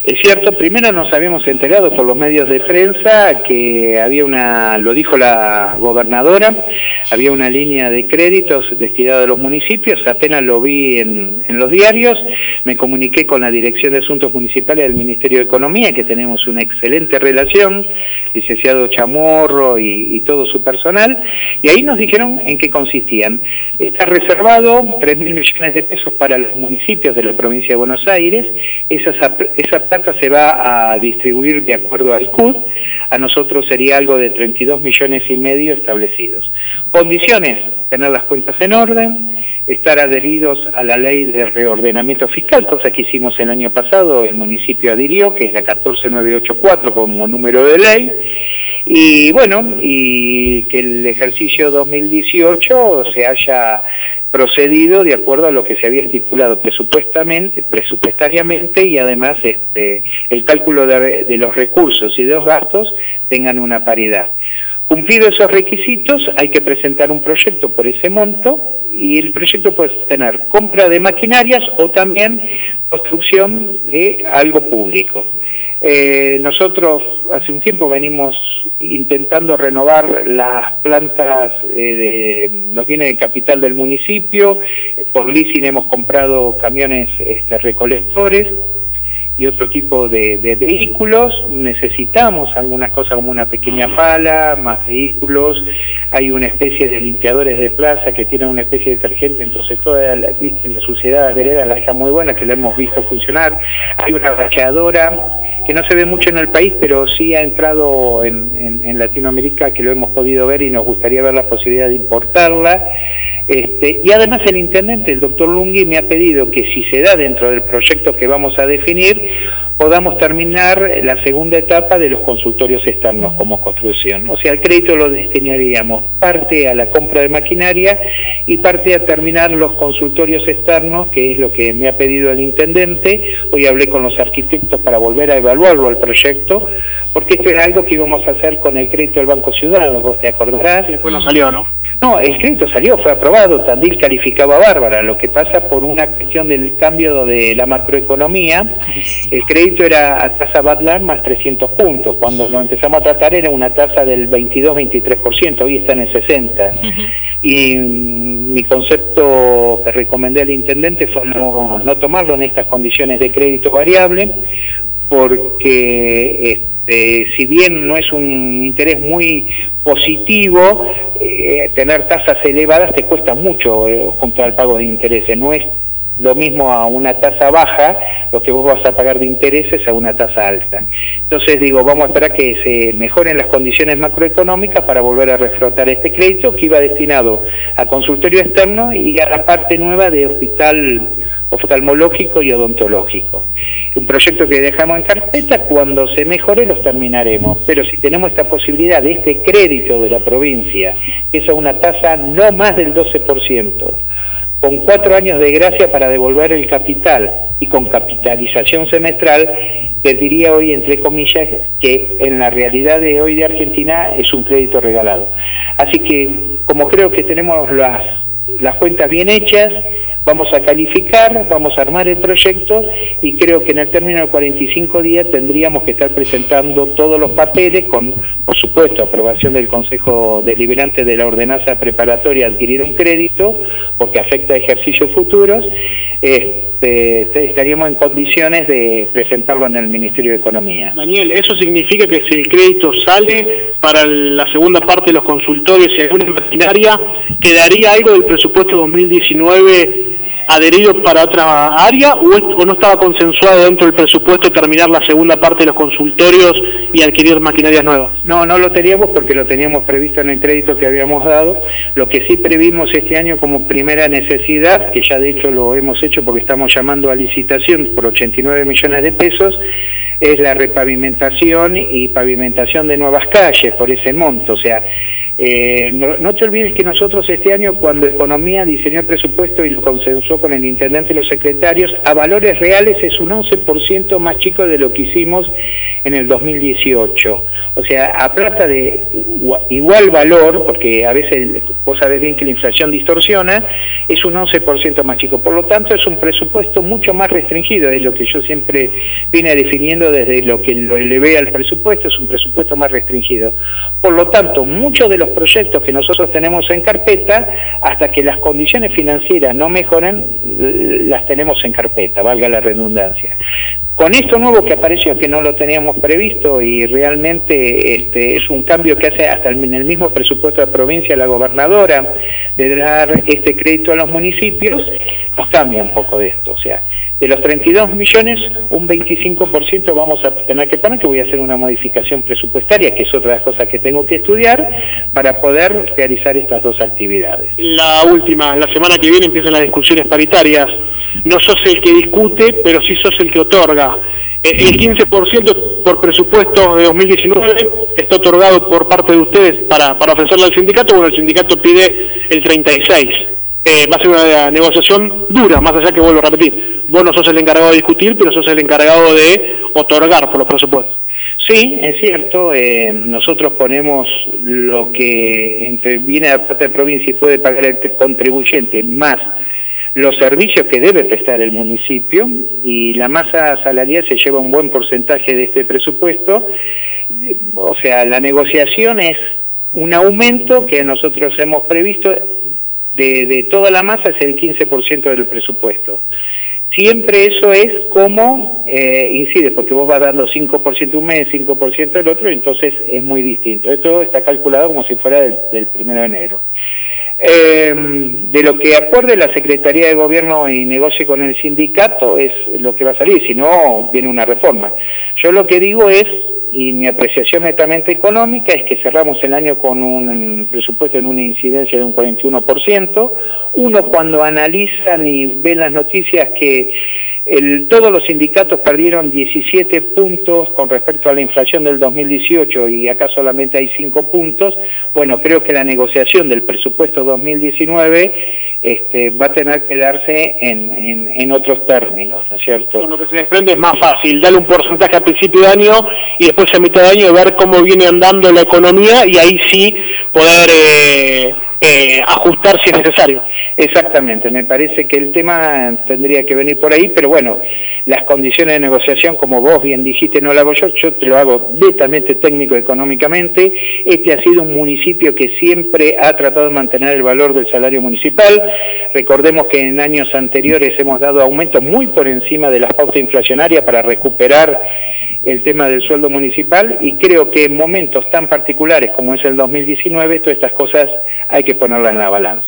Es cierto, primero nos habíamos enterado por los medios de prensa que había lo dijo la gobernadora, había una línea de créditos destinada a los municipios, apenas lo vi en los diarios, me comuniqué con la Dirección de Asuntos Municipales del Ministerio de Economía, que tenemos una excelente relación, licenciado Chamorro y todo su personal, y ahí nos dijeron en qué consistían. Está reservado 3.000 millones de pesos para los municipios de la provincia de Buenos Aires, esa plata se va a distribuir de acuerdo al CUD, a nosotros sería algo de 32,5 millones establecidos. Condiciones: tener las cuentas en orden, estar adheridos a la ley de reordenamiento fiscal, cosa que hicimos el año pasado, el municipio adhirió, que es la 14984 como número de ley, y bueno, y que el ejercicio 2018 se haya procedido de acuerdo a lo que se había estipulado presupuestariamente, y además el cálculo de los recursos y de los gastos tengan una paridad. Cumplidos esos requisitos, hay que presentar un proyecto por ese monto, y el proyecto puede tener compra de maquinarias o también construcción de algo público. Nosotros hace un tiempo venimos intentando renovar las plantas de los bienes de capital del municipio. Por leasing hemos comprado camiones recolectores y otro tipo de vehículos. Necesitamos algunas cosas como una pequeña pala, más vehículos. Hay una especie de limpiadores de plaza que tienen una especie de detergente, entonces toda la suciedad de la vereda la deja muy buena, que la hemos visto funcionar. Hay una ralladora que no se ve mucho en el país, pero sí ha entrado en Latinoamérica, que lo hemos podido ver y nos gustaría ver la posibilidad de importarla. Y además el intendente, el doctor Lungui, me ha pedido que si se da dentro del proyecto que vamos a definir, podamos terminar la segunda etapa de los consultorios externos como construcción. O sea, el crédito lo destinaríamos parte a la compra de maquinaria y parte a terminar los consultorios externos, que es lo que me ha pedido el intendente. Hoy hablé con los arquitectos para volver a evaluarlo al proyecto, porque esto era algo que íbamos a hacer con el crédito del Banco Ciudadano, vos te acordarás. Y después no salió, ¿no? No, el crédito salió, fue aprobado, Tandil calificaba bárbara. Lo que pasa por una cuestión del cambio de la macroeconomía, el crédito era a tasa Badlar más 300 puntos. Cuando lo empezamos a tratar era una tasa del 22-23%, hoy está en el 60%. Y mi concepto que recomendé al intendente fue no tomarlo en estas condiciones de crédito variable, porque si bien no es un interés muy positivo, tener tasas elevadas te cuesta mucho junto al pago de intereses. No es lo mismo a una tasa baja lo que vos vas a pagar de intereses a una tasa alta. Entonces digo, vamos a esperar que se mejoren las condiciones macroeconómicas para volver a reflotar este crédito, que iba destinado a consultorio externo y a la parte nueva de hospital oftalmológico y odontológico. Un proyecto que dejamos en carpeta, cuando se mejore los terminaremos, pero si tenemos esta posibilidad de este crédito de la provincia, que es a una tasa no más del 12%, con 4 años de gracia para devolver el capital y con capitalización semestral, les diría hoy, entre comillas, que en la realidad de hoy de Argentina es un crédito regalado. Así que, como creo que tenemos las cuentas bien hechas, vamos a calificar, vamos a armar el proyecto, y creo que en el término de 45 días tendríamos que estar presentando todos los papeles con, por supuesto, aprobación del Consejo Deliberante de la ordenanza preparatoria a adquirir un crédito, porque afecta a ejercicios futuros. Estaríamos en condiciones de presentarlo en el Ministerio de Economía. Daniel, ¿eso significa que si el crédito sale para la segunda parte de los consultorios y alguna maquinaria, quedaría algo del presupuesto 2019 adherido para otra área, o no estaba consensuado dentro del presupuesto terminar la segunda parte de los consultorios y adquirir maquinarias nuevas? No lo teníamos, porque lo teníamos previsto en el crédito que habíamos dado. Lo que sí previmos este año como primera necesidad, que ya de hecho lo hemos hecho porque estamos llamando a licitación por 89 millones de pesos, es la repavimentación y pavimentación de nuevas calles por ese monto. O sea, No te olvides que nosotros este año, cuando Economía diseñó el presupuesto y lo consensó con el intendente y los secretarios, a valores reales es un 11% más chico de lo que hicimos en el 2018. O sea, a plata de igual valor, porque a veces vos sabés bien que la inflación distorsiona, es un 11% más chico. Por lo tanto, es un presupuesto mucho más restringido, es lo que yo siempre vine definiendo desde lo que lo elevé al presupuesto, es un presupuesto más restringido. Por lo tanto, muchos de los proyectos que nosotros tenemos en carpeta, hasta que las condiciones financieras no mejoren, las tenemos en carpeta, valga la redundancia. Con esto nuevo que apareció, que no lo teníamos previsto, y realmente es un cambio que hace hasta en el mismo presupuesto de provincia la gobernadora, de dar este crédito a los municipios, nos cambia un poco de esto. O sea, de los 32 millones, un 25% vamos a tener que poner, que voy a hacer una modificación presupuestaria, que es otra de las cosas que tengo que estudiar, para poder realizar estas dos actividades. La última, la semana que viene empiezan las discusiones paritarias. No sos el que discute, pero sí sos el que otorga. El 15% por presupuesto de 2019 está otorgado por parte de ustedes para ofrecerle al sindicato. Bueno, el sindicato pide el 36%. Va a ser una negociación dura, más allá que vuelvo a repetir. Vos no sos el encargado de discutir, pero sos el encargado de otorgar por los presupuestos. Sí, es cierto, nosotros ponemos lo que viene de parte de la provincia y puede pagar el contribuyente, más los servicios que debe prestar el municipio, y la masa salarial se lleva un buen porcentaje de este presupuesto. O sea, la negociación es un aumento que nosotros hemos previsto de toda la masa, es el 15% del presupuesto. Siempre eso es como incide, porque vos vas a dar los 5% un mes, 5% el otro, entonces es muy distinto. Esto está calculado como si fuera del 1 de enero. De lo que acuerde la Secretaría de Gobierno y negocie con el sindicato es lo que va a salir, si no viene una reforma. Yo lo que digo es, y mi apreciación netamente económica, es que cerramos el año con un presupuesto en una incidencia de un 41%. Uno, cuando analizan y ven las noticias que todos los sindicatos perdieron 17 puntos con respecto a la inflación del 2018 y acá solamente hay 5 puntos, bueno, creo que la negociación del presupuesto 2019 va a tener que darse en otros términos, ¿no es cierto? Lo que se desprende es más fácil, darle un porcentaje a principio de año y después a mitad de año ver cómo viene andando la economía y ahí sí poder ajustar si es necesario. Exactamente, me parece que el tema tendría que venir por ahí, pero bueno, las condiciones de negociación, como vos bien dijiste, no lo hago yo te lo hago netamente técnico económicamente. Este ha sido un municipio que siempre ha tratado de mantener el valor del salario municipal. Recordemos que en años anteriores hemos dado aumentos muy por encima de la pauta inflacionaria para recuperar el tema del sueldo municipal, y creo que en momentos tan particulares como es el 2019, todas estas cosas hay que ponerlas en la balanza.